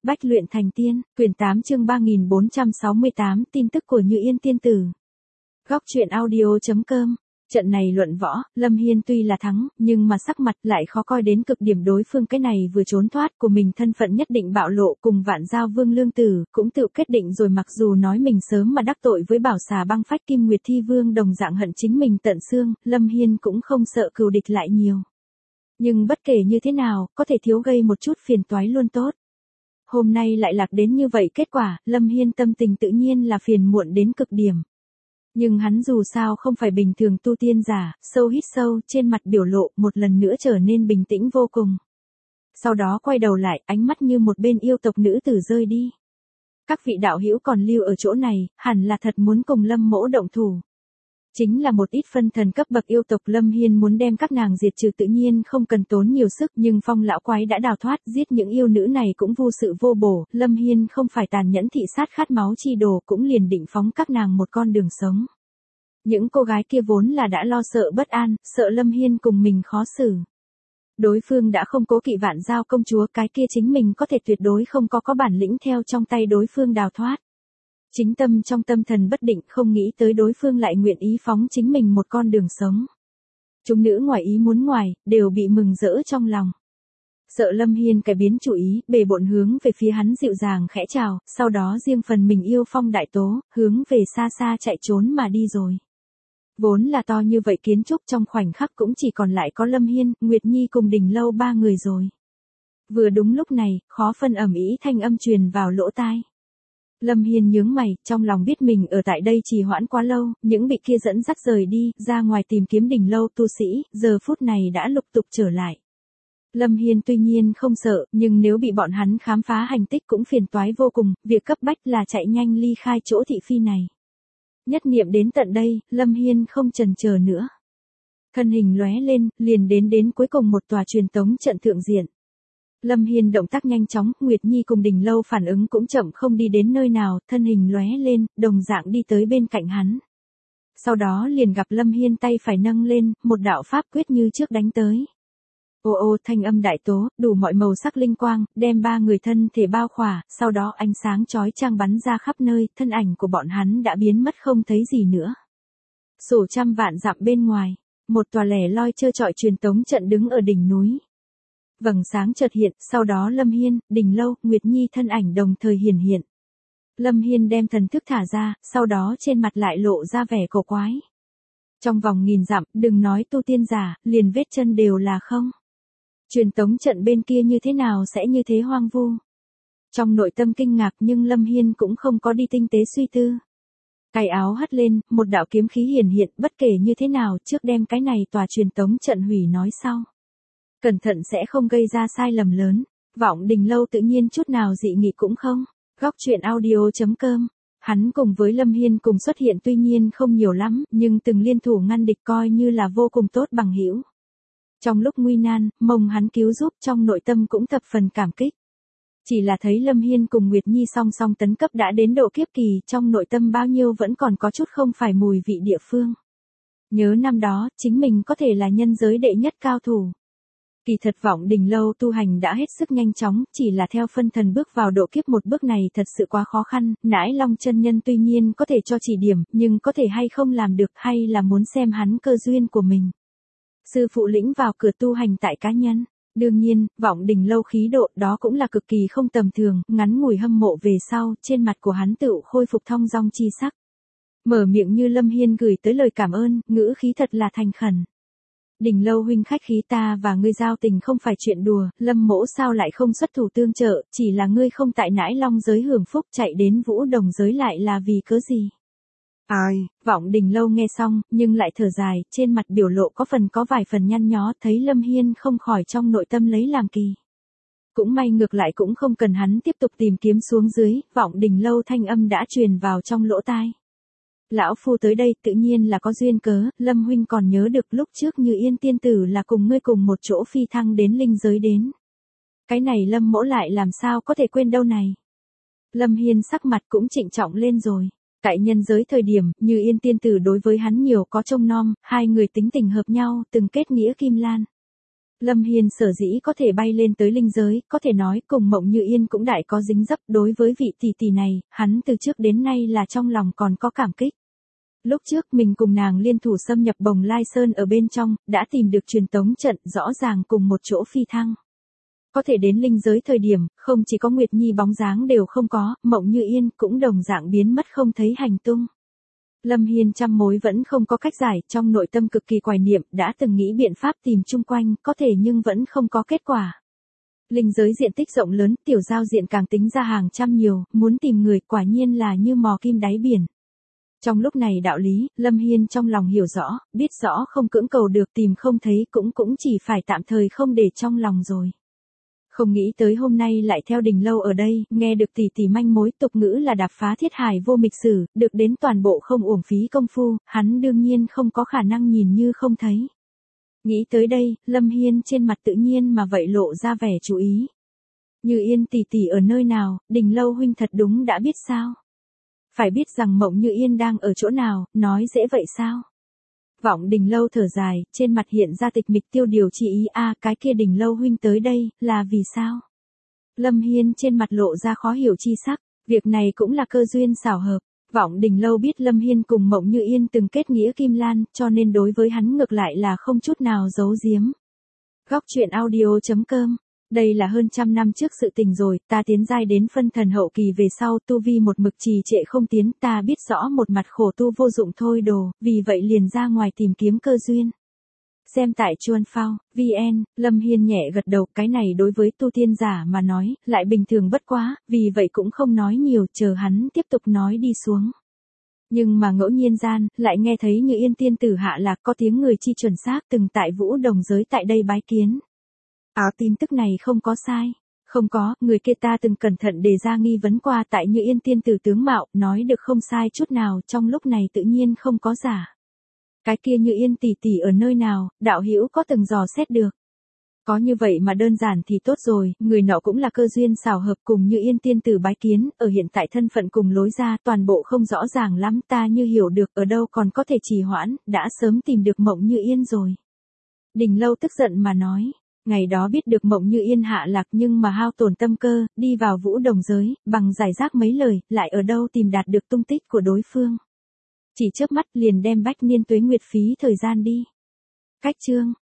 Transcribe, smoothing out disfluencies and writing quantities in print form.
Bách luyện thành tiên, quyển 8 chương 3468 tin tức của Như Yên tiên tử. Góc truyện audio.com. Trận này luận võ, Lâm Hiên tuy là thắng, nhưng mà sắc mặt lại khó coi đến cực điểm. Đối phương cái này vừa trốn thoát của mình thân phận nhất định bạo lộ, cùng Vạn Giao Vương Lương Tử cũng tự kết định rồi. Mặc dù nói mình sớm mà đắc tội với Bảo Xà Băng Phách Kim Nguyệt Thi Vương đồng dạng hận chính mình tận xương, Lâm Hiên cũng không sợ cừu địch lại nhiều. Nhưng bất kể như thế nào, có thể thiếu gây một chút phiền toái luôn tốt. Hôm nay lại lạc đến như vậy kết quả, Lâm Hiên tâm tình tự nhiên là phiền muộn đến cực điểm. Nhưng hắn dù sao không phải bình thường tu tiên giả, sâu hít sâu, trên mặt biểu lộ một lần nữa trở nên bình tĩnh vô cùng. Sau đó quay đầu lại, ánh mắt như một bên yêu tộc nữ tử rơi đi. Các vị đạo hữu còn lưu ở chỗ này, hẳn là thật muốn cùng Lâm mỗ động thủ. Chính là một ít phân thần cấp bậc yêu tộc. Lâm Hiên muốn đem các nàng diệt trừ tự nhiên không cần tốn nhiều sức, nhưng Phong lão quái đã đào thoát, giết những yêu nữ này cũng vô sự vô bổ. Lâm Hiên không phải tàn nhẫn thị sát khát máu chi đồ, cũng liền định phóng các nàng một con đường sống. Những cô gái kia vốn là đã lo sợ bất an, sợ Lâm Hiên cùng mình khó xử. Đối phương đã không cố kỵ Vạn Giao công chúa, cái kia chính mình có thể tuyệt đối không có bản lĩnh theo trong tay đối phương đào thoát. Chính tâm trong tâm thần bất định, không nghĩ tới đối phương lại nguyện ý phóng chính mình một con đường sống. Chúng nữ ngoài ý muốn ngoài, đều bị mừng rỡ trong lòng. Sợ Lâm Hiên cải biến chủ ý, bề bộn hướng về phía hắn dịu dàng khẽ chào, sau đó riêng phần mình yêu Phong đại tố, hướng về xa xa chạy trốn mà đi rồi. Vốn là to như vậy kiến trúc, trong khoảnh khắc cũng chỉ còn lại có Lâm Hiên, Nguyệt Nhi cùng Đình Lâu ba người rồi. Vừa đúng lúc này, khó phân ầm ĩ thanh âm truyền vào lỗ tai. Lâm Hiên nhướng mày, trong lòng biết mình ở tại đây trì hoãn quá lâu, những bị kia dẫn dắt rời đi, ra ngoài tìm kiếm Đình Lâu tu sĩ, giờ phút này đã lục tục trở lại. Lâm Hiên tuy nhiên không sợ, nhưng nếu bị bọn hắn khám phá hành tích cũng phiền toái vô cùng, việc cấp bách là chạy nhanh ly khai chỗ thị phi này. Nhất niệm đến tận đây, Lâm Hiên không chần chờ nữa. Thân hình lóe lên, liền đến cuối cùng một tòa truyền tống trận thượng diện. Lâm Hiên động tác nhanh chóng, Nguyệt Nhi cùng Đình Lâu phản ứng cũng chậm, không đi đến nơi nào, thân hình lóe lên, đồng dạng đi tới bên cạnh hắn. Sau đó liền gặp Lâm Hiên tay phải nâng lên, một đạo pháp quyết như trước đánh tới. Ô ô thanh âm đại tố, đủ mọi màu sắc linh quang, đem ba người thân thể bao khỏa, sau đó ánh sáng chói chang bắn ra khắp nơi, thân ảnh của bọn hắn đã biến mất không thấy gì nữa. Sổ trăm vạn dặm bên ngoài, một tòa lẻ loi trơ trọi truyền tống trận đứng ở đỉnh núi. Vầng sáng chợt hiện, sau đó Lâm Hiên, Đình Lâu, Nguyệt Nhi thân ảnh đồng thời hiển hiện. Lâm Hiên đem thần thức thả ra, sau đó trên mặt lại lộ ra vẻ cổ quái. Trong vòng nghìn dặm, đừng nói tu tiên giả, liền vết chân đều là không. Truyền tống trận bên kia như thế nào sẽ như thế hoang vu? Trong nội tâm kinh ngạc, nhưng Lâm Hiên cũng không có đi tinh tế suy tư. Cài áo hất lên, một đạo kiếm khí hiển hiện, bất kể như thế nào, trước đem cái này tòa truyền tống trận hủy nói sau. Cẩn thận sẽ không gây ra sai lầm lớn. Vọng Đình Lâu tự nhiên chút nào dị nghị cũng không. Góc truyện audio.com. Hắn cùng với Lâm Hiên cùng xuất hiện tuy nhiên không nhiều lắm, nhưng từng liên thủ ngăn địch coi như là vô cùng tốt bằng hữu. Trong lúc nguy nan, mong hắn cứu giúp, trong nội tâm cũng thập phần cảm kích. Chỉ là thấy Lâm Hiên cùng Nguyệt Nhi song song tấn cấp đã đến độ kiếp kỳ, trong nội tâm bao nhiêu vẫn còn có chút không phải mùi vị địa phương. Nhớ năm đó, chính mình có thể là nhân giới đệ nhất cao thủ. Kỳ thật Vọng Đình Lâu tu hành đã hết sức nhanh chóng, chỉ là theo phân thần bước vào độ kiếp một bước này thật sự quá khó khăn. Nãi Long chân nhân tuy nhiên có thể cho chỉ điểm, nhưng có thể hay không làm được, hay là muốn xem hắn cơ duyên của mình. Sư phụ lĩnh vào cửa tu hành tại cá nhân. Đương nhiên, Vọng Đình Lâu khí độ đó cũng là cực kỳ không tầm thường, ngắn ngủi hâm mộ về sau, trên mặt của hắn tự khôi phục thong dong chi sắc. Mở miệng như Lâm Hiên gửi tới lời cảm ơn, ngữ khí thật là thành khẩn. Đình Lâu huynh khách khí, ta và ngươi giao tình không phải chuyện đùa, Lâm mỗ sao lại không xuất thủ tương trợ, chỉ là ngươi không tại Nãi Long giới hưởng phúc, chạy đến Vũ Đồng giới lại là vì cớ gì? Ai, Vọng Đình Lâu nghe xong, nhưng lại thở dài, trên mặt biểu lộ có vài phần nhăn nhó, thấy Lâm Hiên không khỏi trong nội tâm lấy làm kỳ. Cũng may ngược lại cũng không cần hắn tiếp tục tìm kiếm xuống dưới, Vọng Đình Lâu thanh âm đã truyền vào trong lỗ tai. Lão phu tới đây tự nhiên là có duyên cớ, Lâm huynh còn nhớ được lúc trước Như Yên tiên tử là cùng ngươi cùng một chỗ phi thăng đến linh giới đến. Cái này Lâm mỗ lại làm sao có thể quên đâu này. Lâm Hiên sắc mặt cũng trịnh trọng lên rồi. Tại nhân giới thời điểm, Như Yên tiên tử đối với hắn nhiều có trông nom, hai người tính tình hợp nhau, từng kết nghĩa kim lan. Lâm Hiên sở dĩ có thể bay lên tới linh giới, có thể nói cùng Mộng Như Yên cũng đại có dính dấp. Đối với vị tỷ tỷ này, hắn từ trước đến nay là trong lòng còn có cảm kích. Lúc trước mình cùng nàng liên thủ xâm nhập Bồng Lai Sơn ở bên trong, đã tìm được truyền tống trận, rõ ràng cùng một chỗ phi thăng. Có thể đến linh giới thời điểm, không chỉ có Nguyệt Nhi bóng dáng đều không có, Mộng Như Yên cũng đồng dạng biến mất không thấy hành tung. Lâm Hiên trăm mối vẫn không có cách giải, trong nội tâm cực kỳ hoài niệm, đã từng nghĩ biện pháp tìm chung quanh, có thể nhưng vẫn không có kết quả. Linh giới diện tích rộng lớn, tiểu giao diện càng tính ra hàng trăm nhiều, muốn tìm người quả nhiên là như mò kim đáy biển. Trong lúc này đạo lý, Lâm Hiên trong lòng hiểu rõ, biết rõ không cưỡng cầu được, tìm không thấy cũng chỉ phải tạm thời không để trong lòng rồi. Không nghĩ tới hôm nay lại theo Đình Lâu ở đây, nghe được tỷ tỷ manh mối, tục ngữ là đạp phá thiết hải vô mịch sử, được đến toàn bộ không uổng phí công phu, hắn đương nhiên không có khả năng nhìn như không thấy. Nghĩ tới đây, Lâm Hiên trên mặt tự nhiên mà vậy lộ ra vẻ chú ý. Như Yên tỷ tỷ ở nơi nào, Đình Lâu huynh thật đúng đã biết sao? Phải biết rằng Mộng Như Yên đang ở chỗ nào, nói dễ vậy sao? Vọng Đình Lâu thở dài, trên mặt hiện ra tịch mịch tiêu điều chi ý. Cái kia Đình Lâu huynh tới đây, là vì sao? Lâm Hiên trên mặt lộ ra khó hiểu chi sắc, việc này cũng là cơ duyên xảo hợp. Vọng Đình Lâu biết Lâm Hiên cùng Mộng Như Yên từng kết nghĩa kim lan, cho nên đối với hắn ngược lại là không chút nào giấu giếm. Góc truyện audio.com. Đây là hơn trăm năm trước sự tình rồi, ta tiến giai đến phân thần hậu kỳ về sau, tu vi một mực trì trệ không tiến, ta biết rõ một mặt khổ tu vô dụng thôi đồ, vì vậy liền ra ngoài tìm kiếm cơ duyên. Xem tại Chuan Phao, VN, Lâm Hiên nhẹ gật đầu, cái này đối với tu tiên giả mà nói, lại bình thường bất quá, vì vậy cũng không nói nhiều, chờ hắn tiếp tục nói đi xuống. Nhưng mà ngẫu nhiên gian, lại nghe thấy Như Yên tiên tử hạ lạc, có tiếng người chi chuẩn xác, từng tại Vũ Đồng giới tại đây bái kiến. Tin tức này không có sai. Không có, người kia ta từng cẩn thận đề ra nghi vấn qua tại Như Yên tiên tử tướng mạo, nói được không sai chút nào, trong lúc này tự nhiên không có giả. Cái kia Như Yên tỷ tỷ ở nơi nào, đạo hữu có từng dò xét được. Có như vậy mà đơn giản thì tốt rồi, người nọ cũng là cơ duyên xảo hợp cùng Như Yên tiên tử bái kiến, ở hiện tại thân phận cùng lối ra toàn bộ không rõ ràng lắm, ta như hiểu được ở đâu còn có thể trì hoãn, đã sớm tìm được Mộng Như Yên rồi. Đình Lâu tức giận mà nói. Ngày đó biết được Mộng Như Yên hạ lạc nhưng mà hao tổn tâm cơ, đi vào Vũ Đồng giới, bằng giải rác mấy lời, lại ở đâu tìm đạt được tung tích của đối phương. Chỉ chớp mắt liền đem bách niên tuế nguyệt phí thời gian đi. Cách chương.